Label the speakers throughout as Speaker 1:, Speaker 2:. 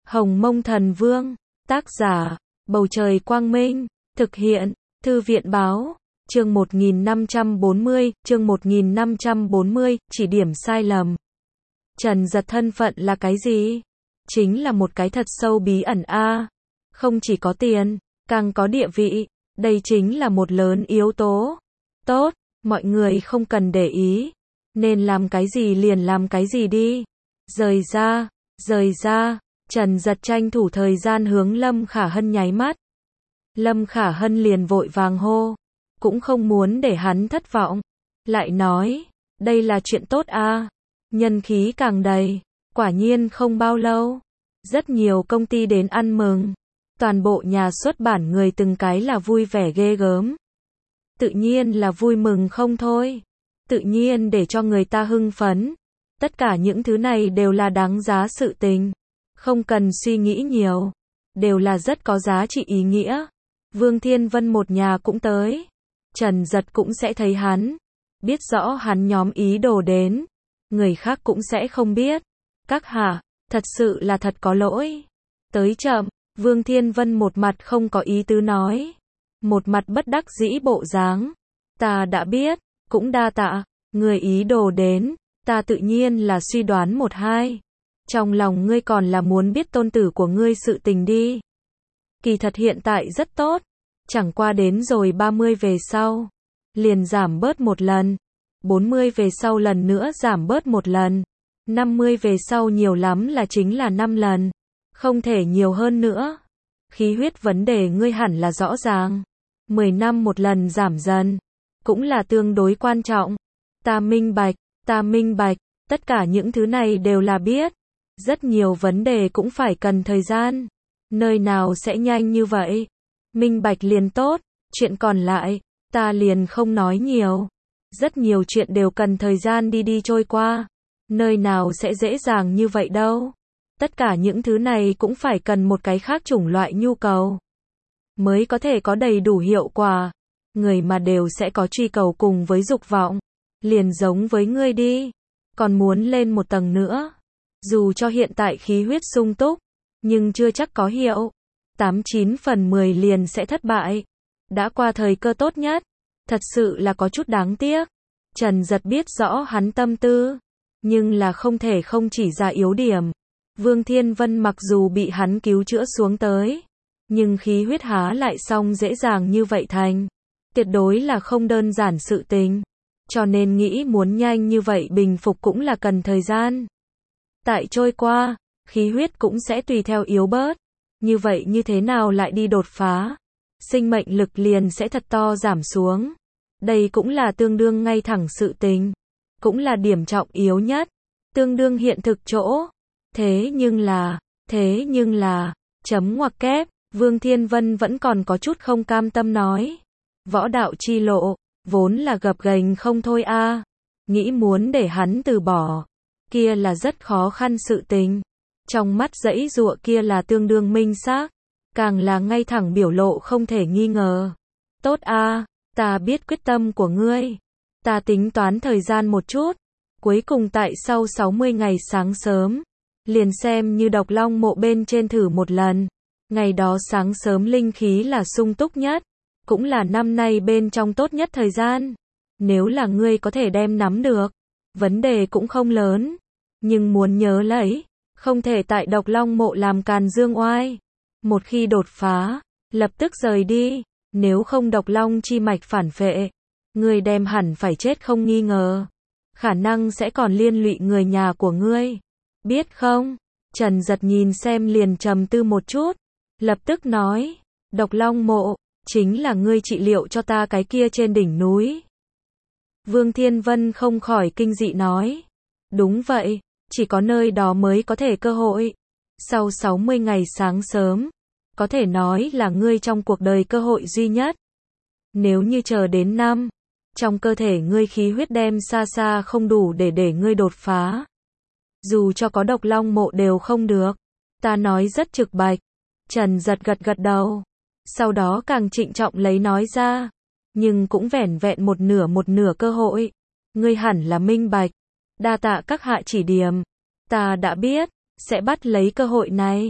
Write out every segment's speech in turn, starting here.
Speaker 1: Hồng Mông Thần Vương, tác giả, Bầu Trời Quang Minh, thực hiện, Thư viện Báo, chương 1540, chỉ điểm sai lầm. Trần Dật thân phận là cái gì? Chính là một cái thật sâu bí ẩn a. Không chỉ có tiền, càng có địa vị, đây chính là một lớn yếu tố. Tốt, mọi người không cần để ý, nên làm cái gì liền làm cái gì đi. Rời ra, Trần Dật tranh thủ thời gian hướng Lâm Khả Hân nháy mắt. Lâm Khả Hân liền vội vàng hô, cũng không muốn để hắn thất vọng. Lại nói, đây là chuyện tốt a, nhân khí càng đầy. Quả nhiên không bao lâu, rất nhiều công ty đến ăn mừng. Toàn bộ nhà xuất bản người từng cái là vui vẻ ghê gớm. Tự nhiên là vui mừng không thôi. Tự nhiên để cho người ta hưng phấn. Tất cả những thứ này đều là đáng giá sự tình. Không cần suy nghĩ nhiều. Đều là rất có giá trị ý nghĩa. Vương Thiên Vân một nhà cũng tới. Trần Dật cũng sẽ thấy hắn. Biết rõ hắn nhóm ý đồ đến. Người khác cũng sẽ không biết. Các hạ, thật sự là thật có lỗi. Tới chậm, Vương Thiên Vân một mặt không có ý tứ nói. Một mặt bất đắc dĩ bộ dáng. Ta đã biết, cũng đa tạ, người ý đồ đến, ta tự nhiên là suy đoán một hai. Trong lòng ngươi còn là muốn biết tôn tử của ngươi sự tình đi. Kỳ thật hiện tại rất tốt, chẳng qua đến rồi 30 về sau, liền giảm bớt một lần, 40 về sau lần nữa giảm bớt một lần, 50 về sau nhiều lắm là chính là 5 lần, không thể nhiều hơn nữa. Khí huyết vấn đề ngươi hẳn là rõ ràng, 10 năm một lần giảm dần, cũng là tương đối quan trọng. Ta minh bạch, tất cả những thứ này đều là biết. Rất nhiều vấn đề cũng phải cần thời gian. Nơi nào sẽ nhanh như vậy? Minh bạch liền tốt, chuyện còn lại, ta liền không nói nhiều. Rất nhiều chuyện đều cần thời gian đi trôi qua. Nơi nào sẽ dễ dàng như vậy đâu. Tất cả những thứ này cũng phải cần một cái khác chủng loại nhu cầu. Mới có thể có đầy đủ hiệu quả. Người mà đều sẽ có truy cầu cùng với dục vọng. Liền giống với ngươi đi. Còn muốn lên một tầng nữa. Dù cho hiện tại khí huyết sung túc, nhưng chưa chắc có hiệu. 89 phần 10 liền sẽ thất bại. Đã qua thời cơ tốt nhất. Thật sự là có chút đáng tiếc. Trần Dật biết rõ hắn tâm tư. Nhưng là không thể không chỉ ra yếu điểm. Vương Thiên Vân mặc dù bị hắn cứu chữa xuống tới. Nhưng khí huyết há lại xong dễ dàng như vậy thành. Tuyệt đối là không đơn giản sự tình. Cho nên nghĩ muốn nhanh như vậy bình phục cũng là cần thời gian. Tại trôi qua, khí huyết cũng sẽ tùy theo yếu bớt. Như vậy như thế nào lại đi đột phá? Sinh mệnh lực liền sẽ thật to giảm xuống. Đây cũng là tương đương ngay thẳng sự tình. Cũng là điểm trọng yếu nhất. Tương đương hiện thực chỗ. Thế nhưng là, chấm ngoặc kép, Vương Thiên Vân vẫn còn có chút không cam tâm nói. Võ đạo chi lộ, vốn là gập ghềnh không thôi a. Nghĩ muốn để hắn từ bỏ. Kia là rất khó khăn sự tình. Trong mắt giãy giụa kia là tương đương minh xác. Càng là ngay thẳng biểu lộ không thể nghi ngờ. Tốt a, ta biết quyết tâm của ngươi. Ta tính toán thời gian một chút. Cuối cùng tại sau 60 ngày sáng sớm. Liền xem như Độc Long mộ bên trên thử một lần. Ngày đó sáng sớm linh khí là sung túc nhất. Cũng là năm nay bên trong tốt nhất thời gian. Nếu là ngươi có thể đem nắm được. Vấn đề cũng không lớn. Nhưng muốn nhớ lấy. Không thể tại Độc Long mộ làm càn dương oai. Một khi đột phá. Lập tức rời đi. Nếu không Độc Long chi mạch phản phệ. Ngươi đem hẳn phải chết không nghi ngờ. Khả năng sẽ còn liên lụy người nhà của ngươi. Biết không? Trần Dật nhìn xem liền trầm tư một chút. Lập tức nói. Độc Long mộ. Chính là ngươi trị liệu cho ta cái kia trên đỉnh núi. Vương Thiên Vân không khỏi kinh dị nói. Đúng vậy, chỉ có nơi đó mới có thể cơ hội. Sau 60 ngày sáng sớm, có thể nói là ngươi trong cuộc đời cơ hội duy nhất. Nếu như chờ đến năm, trong cơ thể ngươi khí huyết đem xa xa không đủ để ngươi đột phá. Dù cho có Độc Long mộ đều không được. Ta nói rất trực bạch. Trần Dật gật đầu. Sau đó càng trịnh trọng lấy nói ra. Nhưng cũng vẻn vẹn một nửa cơ hội. Ngươi hẳn là minh bạch. Đa tạ các hạ chỉ điểm. Ta đã biết, sẽ bắt lấy cơ hội này.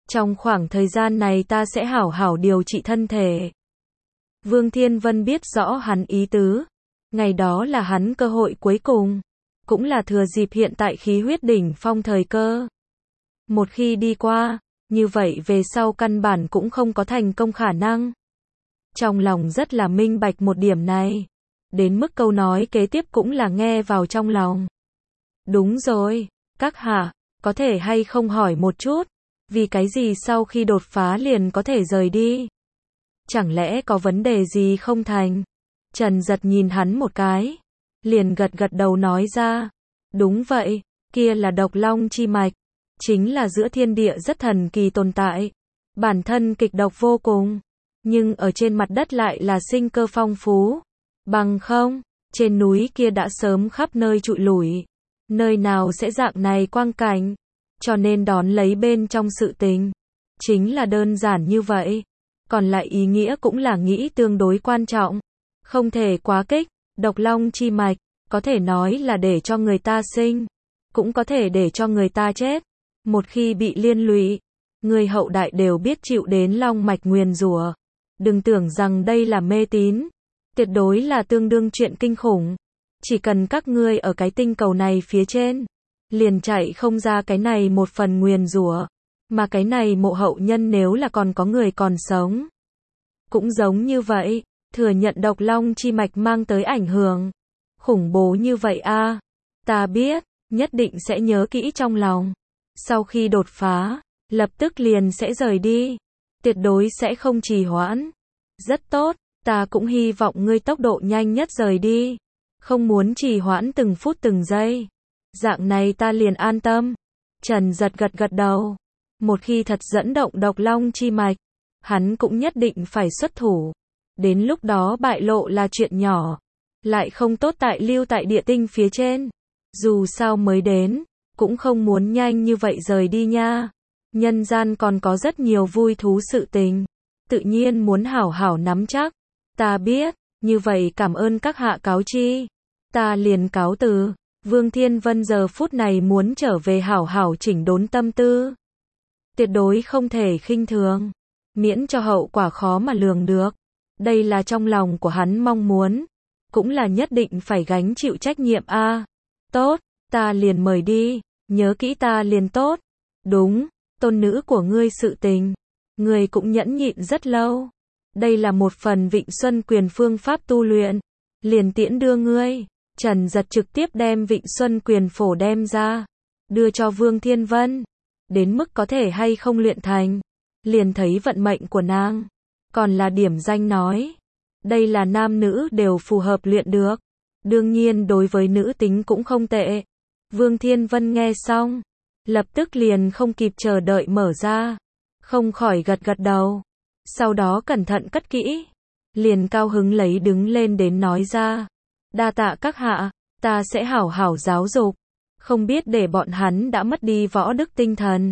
Speaker 1: Trong khoảng thời gian này ta sẽ hảo hảo điều trị thân thể. Vương Thiên Vân biết rõ hắn ý tứ. Ngày đó là hắn cơ hội cuối cùng. Cũng là thừa dịp hiện tại khí huyết đỉnh phong thời cơ. Một khi đi qua, như vậy về sau căn bản cũng không có thành công khả năng. Trong lòng rất là minh bạch một điểm này. Đến mức câu nói kế tiếp cũng là nghe vào trong lòng. Đúng rồi, các hạ, có thể hay không hỏi một chút, vì cái gì sau khi đột phá liền có thể rời đi? Chẳng lẽ có vấn đề gì không thành? Trần Giật nhìn hắn một cái, liền gật gật đầu nói ra. Đúng vậy, kia là độc long chi mạch, chính là giữa thiên địa rất thần kỳ tồn tại. Bản thân kịch độc vô cùng, nhưng ở trên mặt đất lại là sinh cơ phong phú. Bằng không, trên núi kia đã sớm khắp nơi trụi lủi. Nơi nào sẽ dạng này quang cảnh, cho nên đón lấy bên trong sự tình. Chính là đơn giản như vậy. Còn lại ý nghĩa cũng là nghĩ tương đối quan trọng. Không thể quá kích, độc long chi mạch, có thể nói là để cho người ta sinh, cũng có thể để cho người ta chết. Một khi bị liên lụy, người hậu đại đều biết chịu đến long mạch nguyền rủa. Đừng tưởng rằng đây là mê tín, tuyệt đối là tương đương chuyện kinh khủng. Chỉ cần các ngươi ở cái tinh cầu này phía trên, liền chạy không ra cái này một phần nguyền rủa, mà cái này mộ hậu nhân nếu là còn có người còn sống, cũng giống như vậy, thừa nhận độc long chi mạch mang tới ảnh hưởng khủng bố như vậy a. Ta biết, nhất định sẽ nhớ kỹ trong lòng. Sau khi đột phá, lập tức liền sẽ rời đi, tuyệt đối sẽ không trì hoãn. Rất tốt, ta cũng hy vọng ngươi tốc độ nhanh nhất rời đi, không muốn trì hoãn từng phút từng giây. Dạng này ta liền an tâm. Trần Giật gật gật đầu. Một khi thật dẫn động độc long chi mạch, hắn cũng nhất định phải xuất thủ. Đến lúc đó bại lộ là chuyện nhỏ, lại không tốt tại lưu tại địa tinh phía trên. Dù sao mới đến, cũng không muốn nhanh như vậy rời đi nha. Nhân gian còn có rất nhiều vui thú sự tình, tự nhiên muốn hảo hảo nắm chắc. Ta biết, như vậy cảm ơn các hạ cáo chi. Ta liền cáo từ. Vương Thiên Vân giờ phút này muốn trở về hảo hảo chỉnh đốn tâm tư. Tuyệt đối không thể khinh thường, miễn cho hậu quả khó mà lường được. Đây là trong lòng của hắn mong muốn, cũng là nhất định phải gánh chịu trách nhiệm a. Tốt, ta liền mời đi, nhớ kỹ ta liền tốt. Đúng, tôn nữ của ngươi sự tình, ngươi cũng nhẫn nhịn rất lâu. Đây là một phần Vịnh Xuân Quyền phương pháp tu luyện, liền tiễn đưa ngươi. Trần Giật trực tiếp đem Vịnh Xuân Quyền phổ đem ra, đưa cho Vương Thiên Vân. Đến mức có thể hay không luyện thành, liền thấy vận mệnh của nàng. Còn là điểm danh nói, đây là nam nữ đều phù hợp luyện được. Đương nhiên đối với nữ tính cũng không tệ. Vương Thiên Vân nghe xong, lập tức liền không kịp chờ đợi mở ra, không khỏi gật gật đầu. Sau đó cẩn thận cất kỹ, liền cao hứng lấy đứng lên đến nói ra. Đa tạ các hạ, ta sẽ hảo hảo giáo dục, không biết để bọn hắn đã mất đi võ đức tinh thần.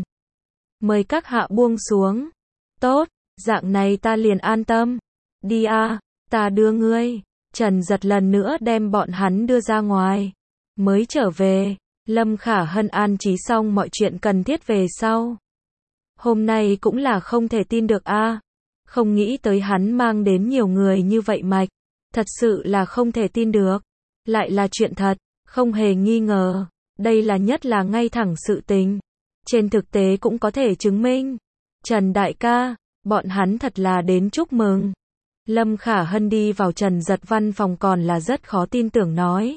Speaker 1: Mời các hạ buông xuống. Tốt, dạng này ta liền an tâm. Đi a, ta đưa ngươi. Trần Giật lần nữa đem bọn hắn đưa ra ngoài. Mới trở về, Lâm Khả Hân an trí xong mọi chuyện cần thiết về sau. Hôm nay cũng là không thể tin được a. Không nghĩ tới hắn mang đến nhiều người như vậy mạch. Thật sự là không thể tin được. Lại là chuyện thật, không hề nghi ngờ. Đây là nhất là ngay thẳng sự tình. Trên thực tế cũng có thể chứng minh. Trần đại ca, bọn hắn thật là đến chúc mừng. Lâm Khả Hân đi vào Trần Giật văn phòng còn là rất khó tin tưởng nói.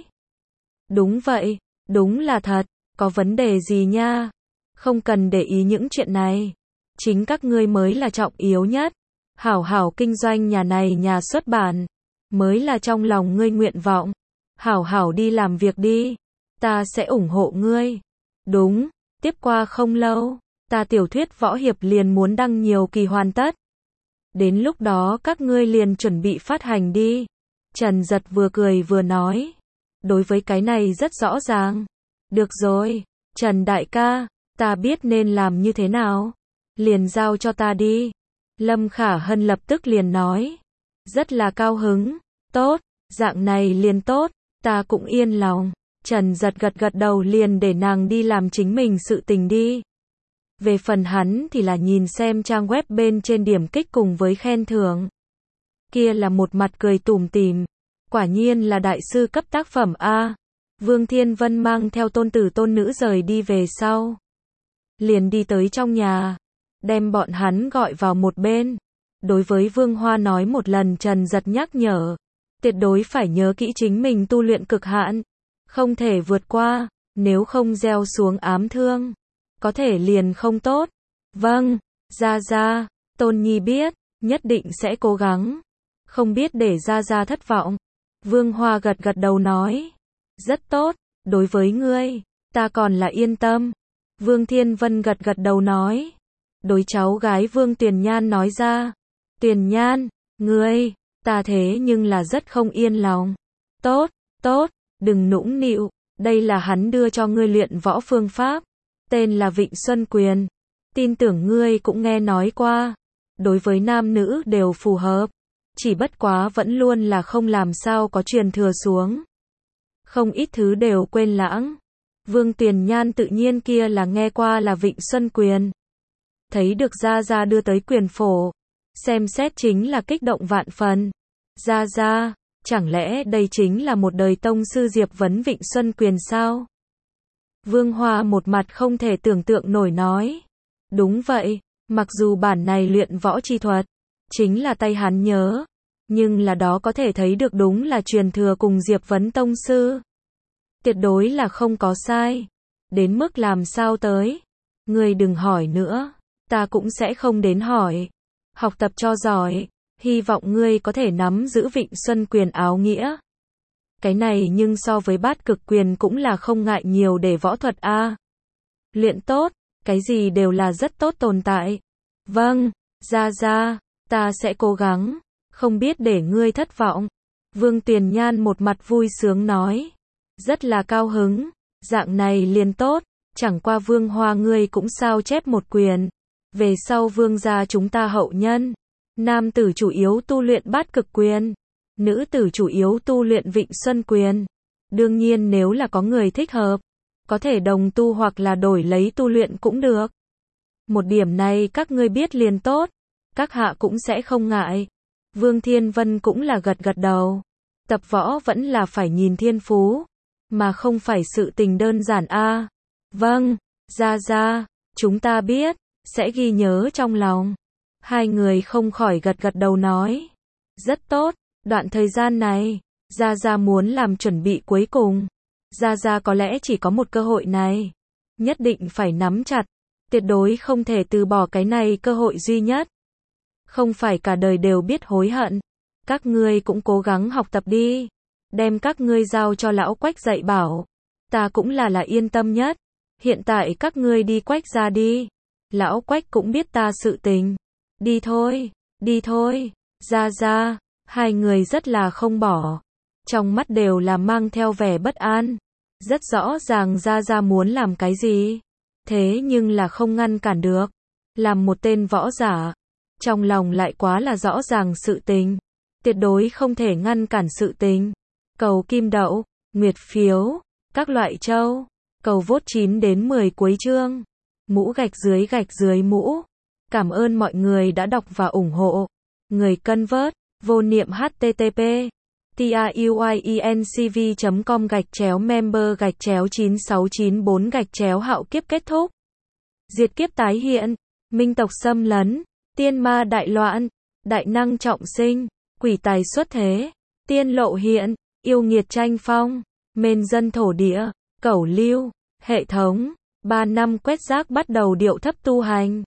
Speaker 1: Đúng vậy, đúng là thật, có vấn đề gì nha? Không cần để ý những chuyện này. Chính các ngươi mới là trọng yếu nhất. Hảo hảo kinh doanh nhà này nhà xuất bản, mới là trong lòng ngươi nguyện vọng. Hảo hảo đi làm việc đi. Ta sẽ ủng hộ ngươi. Đúng, tiếp qua không lâu, ta tiểu thuyết võ hiệp liền muốn đăng nhiều kỳ hoàn tất. Đến lúc đó các ngươi liền chuẩn bị phát hành đi. Trần Giật vừa cười vừa nói. Đối với cái này rất rõ ràng. Được rồi, Trần đại ca, ta biết nên làm như thế nào. Liền giao cho ta đi. Lâm Khả Hân lập tức liền nói. Rất là cao hứng. Tốt, dạng này liền tốt, ta cũng yên lòng. Trần Giật gật gật đầu liền để nàng đi làm chính mình sự tình đi. Về phần hắn thì là nhìn xem trang web bên trên điểm kích cùng với khen thưởng. Kia là một mặt cười tủm tỉm. Quả nhiên là đại sư cấp tác phẩm A. Vương Thiên Vân mang theo tôn tử tôn nữ rời đi về sau. Liền đi tới trong nhà. Đem bọn hắn gọi vào một bên. Đối với Vương Hoa nói một lần, Trần Giật nhắc nhở. Tuyệt đối phải nhớ kỹ chính mình tu luyện cực hạn. Không thể vượt qua. Nếu không gieo xuống ám thương. Có thể liền không tốt. Vâng, Gia, Tôn Nhi biết. Nhất định sẽ cố gắng. Không biết để Gia thất vọng. Vương Hoa gật gật đầu nói. Rất tốt, đối với ngươi, ta còn là yên tâm. Vương Thiên Vân gật gật đầu nói. Đối cháu gái Vương Tuyền Nhan nói ra. Tuyền Nhan, ngươi, ta thế nhưng là rất không yên lòng. Tốt, đừng nũng nịu, đây là hắn đưa cho ngươi luyện võ phương pháp. Tên là Vịnh Xuân Quyền. Tin tưởng ngươi cũng nghe nói qua. Đối với nam nữ đều phù hợp. Chỉ bất quá vẫn luôn là không làm sao có truyền thừa xuống. Không ít thứ đều quên lãng. Vương Tuyền Nhan tự nhiên kia là nghe qua là Vịnh Xuân Quyền. Thấy được Gia đưa tới quyền phổ. Xem xét chính là kích động vạn phần. Gia, chẳng lẽ đây chính là một đời tông sư Diệp Vấn Vịnh Xuân Quyền sao? Vương Hoa một mặt không thể tưởng tượng nổi nói. Đúng vậy, mặc dù bản này luyện võ chi thuật chính là tay hắn nhớ, nhưng là đó có thể thấy được đúng là truyền thừa cùng Diệp Vấn tông sư. Tuyệt đối là không có sai. Đến mức làm sao tới? Ngươi đừng hỏi nữa, ta cũng sẽ không đến hỏi. Học tập cho giỏi, hy vọng ngươi có thể nắm giữ Vịnh Xuân Quyền áo nghĩa. Cái này nhưng so với Bát Cực Quyền cũng là không ngại nhiều để võ thuật a. Luyện tốt, cái gì đều là rất tốt tồn tại. Vâng, Gia, ta sẽ cố gắng, không biết để ngươi thất vọng. Vương Tuyền Nhan một mặt vui sướng nói. Rất là cao hứng, dạng này liền tốt, chẳng qua Vương Hoa ngươi cũng sao chép một quyền. Về sau Vương gia chúng ta hậu nhân, nam tử chủ yếu tu luyện Bát Cực Quyền, nữ tử chủ yếu tu luyện Vịnh Xuân Quyền. Đương nhiên nếu là có người thích hợp, có thể đồng tu hoặc là đổi lấy tu luyện cũng được. Một điểm này các ngươi biết liền tốt, các hạ cũng sẽ không ngại. Vương Thiên Vân cũng là gật gật đầu. Tập võ vẫn là phải nhìn thiên phú, mà không phải sự tình đơn giản a. Vâng, Gia, chúng ta biết, sẽ ghi nhớ trong lòng. Hai người không khỏi gật gật đầu nói. Rất tốt, đoạn thời gian này, Gia muốn làm chuẩn bị cuối cùng. Gia có lẽ chỉ có một cơ hội này. Nhất định phải nắm chặt, tuyệt đối không thể từ bỏ cái này cơ hội duy nhất. Không phải cả đời đều biết hối hận. Các ngươi cũng cố gắng học tập đi. Đem các ngươi giao cho lão Quách dạy bảo. Ta cũng là yên tâm nhất. Hiện tại các ngươi đi Quách ra đi. Lão Quách cũng biết ta sự tình. Đi thôi. Gia, hai người rất là không bỏ. Trong mắt đều là mang theo vẻ bất an. Rất rõ ràng Gia muốn làm cái gì. Thế nhưng là không ngăn cản được. Làm một tên võ giả. Trong lòng lại quá là rõ ràng sự tình. Tuyệt đối không thể ngăn cản sự tình. Cầu kim đậu, nguyệt phiếu, các loại châu. Cầu vote 9 đến 10 cuối chương. Mũ gạch dưới mũ. Cảm ơn mọi người đã đọc và ủng hộ. Người cân vớt, vô niệm http tiuyecom/member/9694 hạo kiếp kết thúc. Diệt kiếp tái hiện, minh tộc xâm lấn, tiên ma đại loạn, đại năng trọng sinh, quỷ tài xuất thế, tiên lộ hiện, yêu nghiệt tranh phong, mên dân thổ địa, cẩu lưu, hệ thống, 3 năm quét rác bắt đầu điệu thấp tu hành.